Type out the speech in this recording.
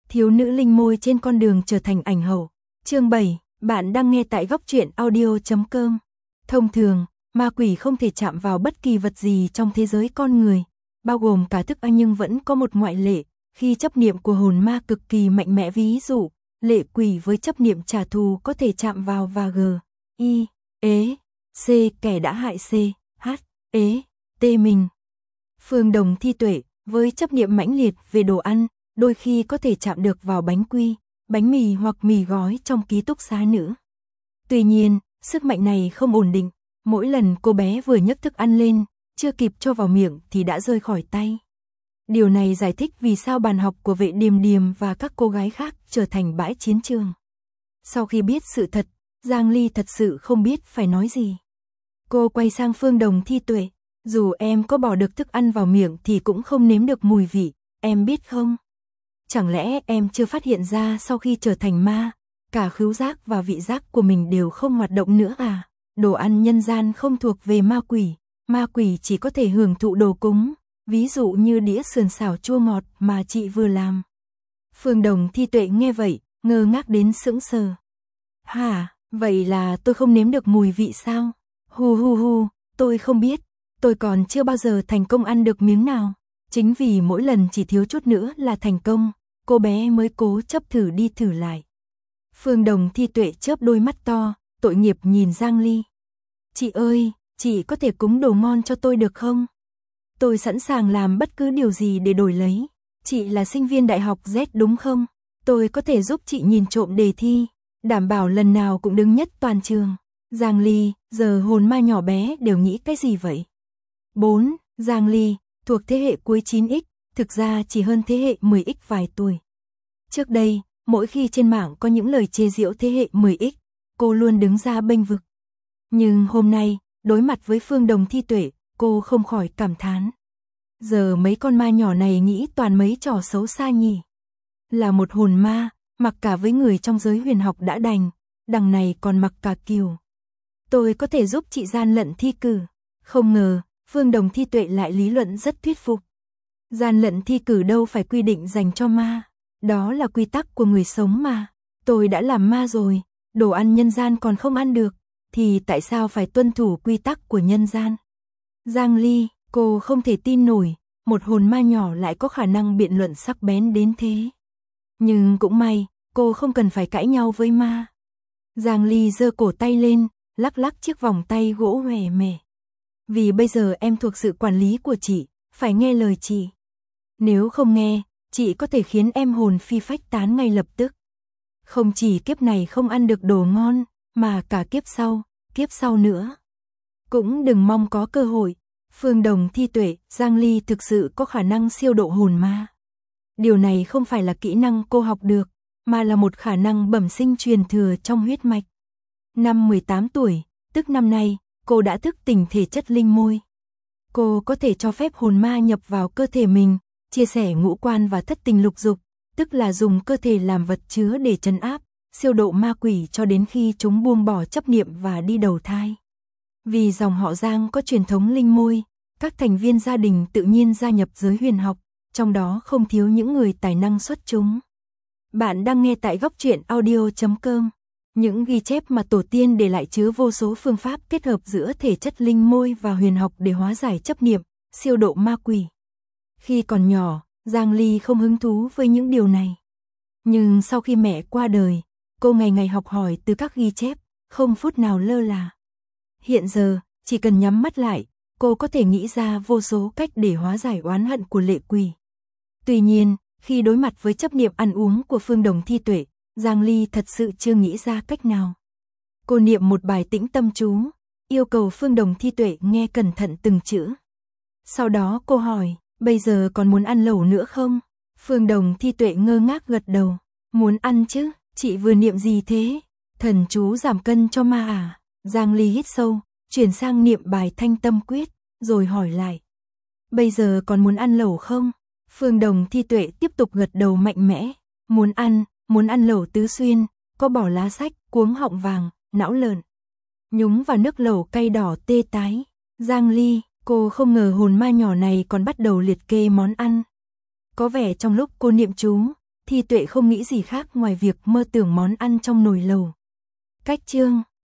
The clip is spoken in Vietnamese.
Thiếu nữ linh môi trên con đường trở thành ảnh hậu. Chương 7, bạn đang nghe tại góc truyện audio.com. Thông thường, ma quỷ không thể chạm vào bất kỳ vật gì trong thế giới con người, bao gồm cả thức ăn, nhưng vẫn có một ngoại lệ, khi chấp niệm của hồn ma cực kỳ mạnh mẽ, ví dụ, lệ quỷ với chấp niệm trả thù có thể chạm vào và C kẻ đã hại T mình. Phương Đồng Thi Tuệ với chấp niệm mãnh liệt về đồ ăn, đôi khi có thể chạm được vào bánh quy, bánh mì hoặc mì gói trong ký túc xá nữa. Tuy nhiên, sức mạnh này không ổn định, mỗi lần cô bé vừa nhấc thức ăn lên, chưa kịp cho vào miệng thì đã rơi khỏi tay. Điều này giải thích vì sao bàn học của Vệ Điềm Điềm và các cô gái khác trở thành bãi chiến trường. Sau khi biết sự thật, Giang Ly thật sự không biết phải nói gì. Cô quay sang Phương Đồng Thi Tuệ, dù em có bỏ được thức ăn vào miệng thì cũng không nếm được mùi vị, em biết không? Chẳng lẽ em chưa phát hiện ra sau khi trở thành ma, cả khứu giác và vị giác của mình đều không hoạt động nữa à? Đồ ăn nhân gian không thuộc về ma quỷ chỉ có thể hưởng thụ đồ cúng, ví dụ như đĩa sườn xào chua ngọt mà chị vừa làm. Phương Đồng Thi Tuệ nghe vậy, ngơ ngác đến sững sờ. Hả, vậy là tôi không nếm được mùi vị sao? Hu, tôi không biết, tôi còn chưa bao giờ thành công ăn được miếng nào. Chính vì mỗi lần chỉ thiếu chút nữa là thành công, cô bé mới cố chấp thử đi thử lại. Phương Đồng Thi Tuệ chớp đôi mắt to, tội nghiệp nhìn Giang Ly. Chị ơi, chị có thể cúng đồ ngon cho tôi được không? Tôi sẵn sàng làm bất cứ điều gì để đổi lấy. Chị là sinh viên đại học Z đúng không? Tôi có thể giúp chị nhìn trộm đề thi, đảm bảo lần nào cũng đứng nhất toàn trường. Giang Ly, giờ hồn ma nhỏ bé đều nghĩ cái gì vậy? 4. Giang Ly, thuộc thế hệ cuối 9X, thực ra chỉ hơn thế hệ 10X vài tuổi. Trước đây, mỗi khi trên mạng có những lời chê giễu thế hệ 10X, cô luôn đứng ra bênh vực. Nhưng hôm nay, đối mặt với Phương Đồng Thi Tuệ, cô không khỏi cảm thán. Giờ mấy con ma nhỏ này nghĩ toàn mấy trò xấu xa nhỉ. Là một hồn ma, mặc cả với người trong giới huyền học đã đành, đằng này còn mặc cả kiều. Tôi có thể giúp chị gian lận thi cử. Không ngờ, Phương Đồng Thi Tuệ lại lý luận rất thuyết phục. Gian lận thi cử đâu phải quy định dành cho ma, đó là quy tắc của người sống mà. Tôi đã làm ma rồi, đồ ăn nhân gian còn không ăn được, thì tại sao phải tuân thủ quy tắc của nhân gian? Giang Ly, cô không thể tin nổi, một hồn ma nhỏ lại có khả năng biện luận sắc bén đến thế. Nhưng cũng may, cô không cần phải cãi nhau với ma. Giang Ly giơ cổ tay lên, lắc lắc chiếc vòng tay gỗ hòe mẻ. Vì bây giờ em thuộc sự quản lý của chị, phải nghe lời chị. Nếu không nghe, chị có thể khiến em hồn phi phách tán ngay lập tức. Không chỉ kiếp này không ăn được đồ ngon, mà cả kiếp sau nữa. Cũng đừng mong có cơ hội. Phương Đồng Thi Tuệ, Giang Ly thực sự có khả năng siêu độ hồn ma. Điều này không phải là kỹ năng cô học được, mà là một khả năng bẩm sinh truyền thừa trong huyết mạch. Năm 18 tuổi, tức năm nay, cô đã thức tỉnh thể chất linh môi. Cô có thể cho phép hồn ma nhập vào cơ thể mình, chia sẻ ngũ quan và thất tình lục dục, tức là dùng cơ thể làm vật chứa để trấn áp, siêu độ ma quỷ cho đến khi chúng buông bỏ chấp niệm và đi đầu thai. Vì dòng họ Giang có truyền thống linh môi, các thành viên gia đình tự nhiên gia nhập giới huyền học, trong đó không thiếu những người tài năng xuất chúng. Bạn đang nghe tại góc truyện audio.com. Những ghi chép mà tổ tiên để lại chứa vô số phương pháp kết hợp giữa thể chất linh môi và huyền học để hóa giải chấp niệm, siêu độ ma quỷ. Khi còn nhỏ, Giang Ly không hứng thú với những điều này. Nhưng sau khi mẹ qua đời, cô ngày ngày học hỏi từ các ghi chép, không phút nào lơ là. Hiện giờ, chỉ cần nhắm mắt lại, cô có thể nghĩ ra vô số cách để hóa giải oán hận của lệ quỷ. Tuy nhiên, khi đối mặt với chấp niệm ăn uống của Phương Đồng Thi Tuệ, Giang Ly thật sự chưa nghĩ ra cách nào. Cô niệm một bài tĩnh tâm chú, yêu cầu Phương Đồng Thi Tuệ nghe cẩn thận từng chữ. Sau đó cô hỏi, bây giờ còn muốn ăn lẩu nữa không? Phương Đồng Thi Tuệ ngơ ngác gật đầu, muốn ăn chứ, chị vừa niệm gì thế? Thần chú giảm cân cho ma à? Giang Ly hít sâu, chuyển sang niệm bài thanh tâm quyết, rồi hỏi lại. Bây giờ còn muốn ăn lẩu không? Phương Đồng Thi Tuệ tiếp tục gật đầu mạnh mẽ, muốn ăn lẩu tứ xuyên, có bỏ lá sách, cuống họng vàng, não lợn. Nhúng vào nước lẩu cay đỏ tê tái. Giang Ly, cô không ngờ hồn ma nhỏ này còn bắt đầu liệt kê món ăn. Có vẻ trong lúc cô niệm chú, Thi Tuệ không nghĩ gì khác ngoài việc mơ tưởng món ăn trong nồi lẩu. Cách chương